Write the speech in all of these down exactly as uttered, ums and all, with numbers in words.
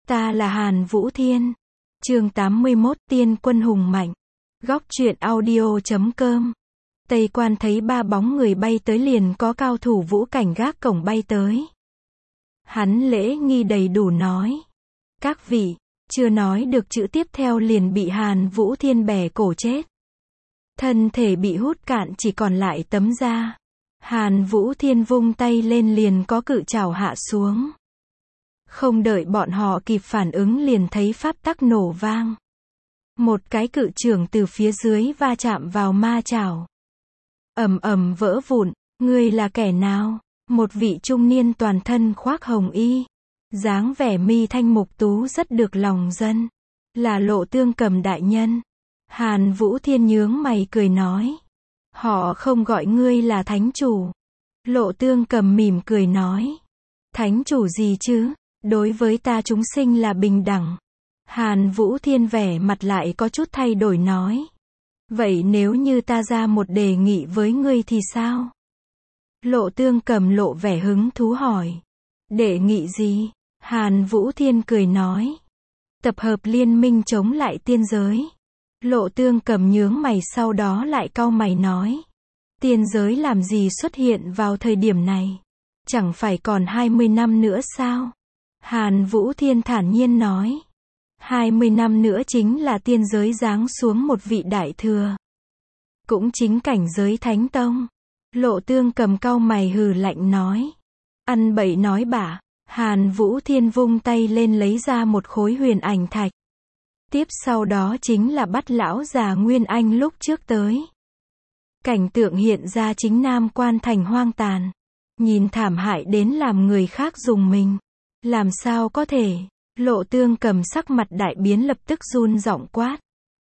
Ta là Hàn Vũ Thiên. Chương tám mươi mốt, Tiên quân hùng mạnh. Góc truyện audio chấm com. Tây Quan thấy ba bóng người bay tới liền có cao thủ vũ cảnh gác cổng bay tới. Hắn lễ nghi đầy đủ nói. Các vị, chưa nói được chữ tiếp theo liền bị Hàn Vũ Thiên bẻ cổ chết. Thân thể bị hút cạn chỉ còn lại tấm da. Hàn Vũ Thiên vung tay lên liền có cự trảo hạ xuống. Không đợi bọn họ kịp phản ứng liền thấy pháp tắc nổ vang. Một cái cự chưởng từ phía dưới va chạm vào ma chảo. Ầm ầm vỡ vụn, ngươi là kẻ nào? Một vị trung niên toàn thân khoác hồng y. Dáng vẻ mi thanh mục tú rất được lòng dân. Là Lộ Tương Cầm đại nhân. Hàn Vũ Thiên nhướng mày cười nói. Họ không gọi ngươi là thánh chủ. Lộ Tương Cầm mỉm cười nói. Thánh chủ gì chứ? Đối với ta chúng sinh là bình đẳng. Hàn Vũ Thiên vẻ mặt lại có chút thay đổi nói. Vậy nếu như ta ra một đề nghị với ngươi thì sao? Lộ Tương Cầm lộ vẻ hứng thú hỏi. Đề nghị gì? Hàn Vũ Thiên cười nói. Tập hợp liên minh chống lại tiên giới. Lộ Tương Cầm nhướng mày sau đó lại cau mày nói. Tiên giới làm gì xuất hiện vào thời điểm này? Chẳng phải còn hai mươi năm nữa sao? Hàn Vũ Thiên thản nhiên nói. hai mươi năm nữa chính là tiên giới giáng xuống một vị đại thừa. Cũng chính cảnh giới thánh tông. Lộ Tương Cầm cau mày hừ lạnh nói. Ăn bậy nói bả. Hàn Vũ Thiên vung tay lên lấy ra một khối huyền ảnh thạch. Tiếp sau đó chính là bắt lão già Nguyên Anh lúc trước tới. Cảnh tượng hiện ra chính Nam Quan thành hoang tàn. Nhìn thảm hại đến làm người khác dùng mình. Làm sao có thể? Lộ Tương Cầm sắc mặt đại biến lập tức run giọng quát.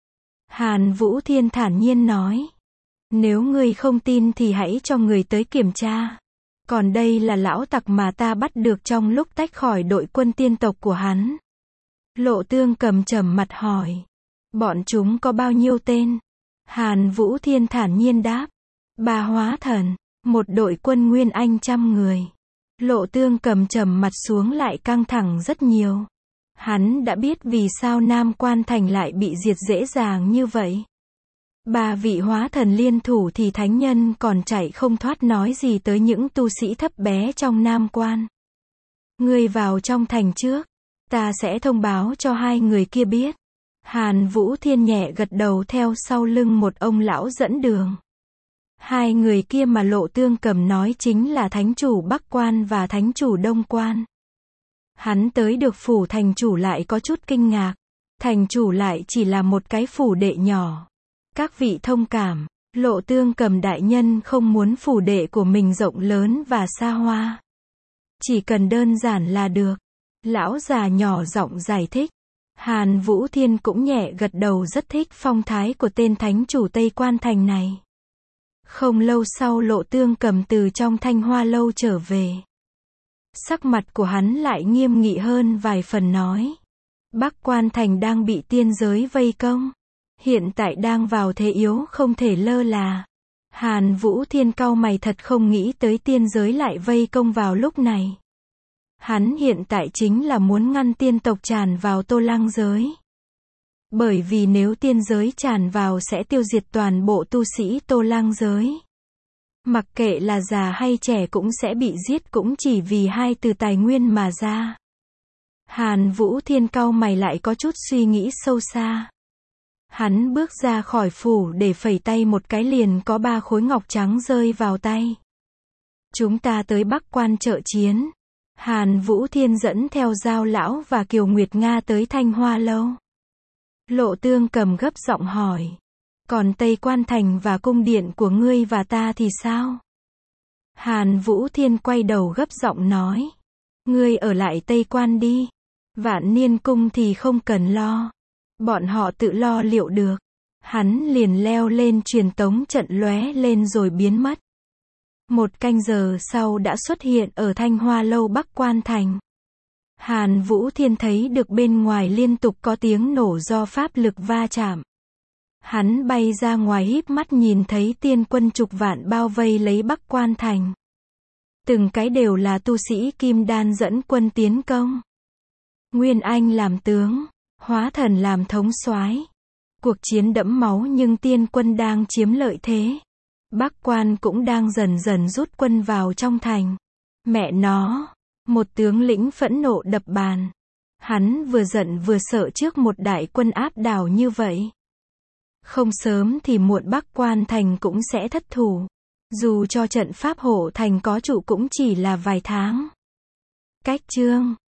Hàn Vũ Thiên thản nhiên nói. Nếu ngươi không tin thì hãy cho người tới kiểm tra. Còn đây là lão tặc mà ta bắt được trong lúc tách khỏi đội quân tiên tộc của hắn. Lộ Tương Cầm trầm mặt hỏi. Bọn chúng có bao nhiêu tên? Hàn Vũ Thiên thản nhiên đáp. Ba hóa thần, một đội quân Nguyên Anh trăm người. Lộ Tương Cầm trầm mặt xuống lại căng thẳng rất nhiều. Hắn đã biết vì sao Nam Quan thành lại bị diệt dễ dàng như vậy. Ba vị hóa thần liên thủ thì thánh nhân còn chạy không thoát nói gì tới những tu sĩ thấp bé trong Nam Quan. Ngươi vào trong thành trước. Ta sẽ thông báo cho hai người kia biết. Hàn Vũ Thiên nhẹ gật đầu theo sau lưng một ông lão dẫn đường. Hai người kia mà Lộ Tương Cầm nói chính là thánh chủ Bắc Quan và thánh chủ Đông Quan. Hắn tới được phủ thành chủ lại có chút kinh ngạc. Thành chủ lại chỉ là một cái phủ đệ nhỏ. Các vị thông cảm, Lộ Tương Cầm đại nhân không muốn phủ đệ của mình rộng lớn và xa hoa. Chỉ cần đơn giản là được. Lão già nhỏ giọng giải thích. Hàn Vũ Thiên cũng nhẹ gật đầu rất thích phong thái của tên thánh chủ Tây Quan thành này. Không lâu sau Lộ Tương Cầm từ trong Thanh Hoa lâu trở về. Sắc mặt của hắn lại nghiêm nghị hơn vài phần nói. Bắc Quan thành đang bị tiên giới vây công. Hiện tại đang vào thế yếu không thể lơ là. Hàn Vũ Thiên cau mày thật không nghĩ tới tiên giới lại vây công vào lúc này. Hắn hiện tại chính là muốn ngăn tiên tộc tràn vào Tô Lăng giới. Bởi vì nếu tiên giới tràn vào sẽ tiêu diệt toàn bộ tu sĩ Tô Lăng giới. Mặc kệ là già hay trẻ cũng sẽ bị giết cũng chỉ vì hai từ tài nguyên mà ra. Hàn Vũ Thiên cau mày lại có chút suy nghĩ sâu xa. Hắn bước ra khỏi phủ để phẩy tay một cái liền có ba khối ngọc trắng rơi vào tay. Chúng ta tới Bắc Quan trợ chiến. Hàn Vũ Thiên dẫn theo Giao lão và Kiều Nguyệt Nga tới Thanh Hoa lâu. Lộ Tương Cầm gấp giọng hỏi. Còn Tây Quan thành và cung điện của ngươi và ta thì sao? Hàn Vũ Thiên quay đầu gấp giọng nói. Ngươi ở lại Tây Quan đi. Vạn Niên cung thì không cần lo. Bọn họ tự lo liệu được. Hắn liền leo lên truyền tống trận lóe lên rồi biến mất. Một canh giờ sau đã xuất hiện ở Thanh Hoa lâu Bắc Quan thành. Hàn Vũ Thiên thấy được bên ngoài liên tục có tiếng nổ do pháp lực va chạm. Hắn bay ra ngoài híp mắt nhìn thấy tiên quân chục vạn bao vây lấy Bắc Quan thành. Từng cái đều là tu sĩ kim đan dẫn quân tiến công. Nguyên Anh làm tướng, Hóa Thần làm thống soái. Cuộc chiến đẫm máu nhưng tiên quân đang chiếm lợi thế. Bắc Quan cũng đang dần dần rút quân vào trong thành. Mẹ nó, một tướng lĩnh phẫn nộ đập bàn. Hắn vừa giận vừa sợ trước một đại quân áp đảo như vậy. Không sớm thì muộn Bắc Quan thành cũng sẽ thất thủ. Dù cho trận pháp hộ thành có trụ cũng chỉ là vài tháng. Cách chương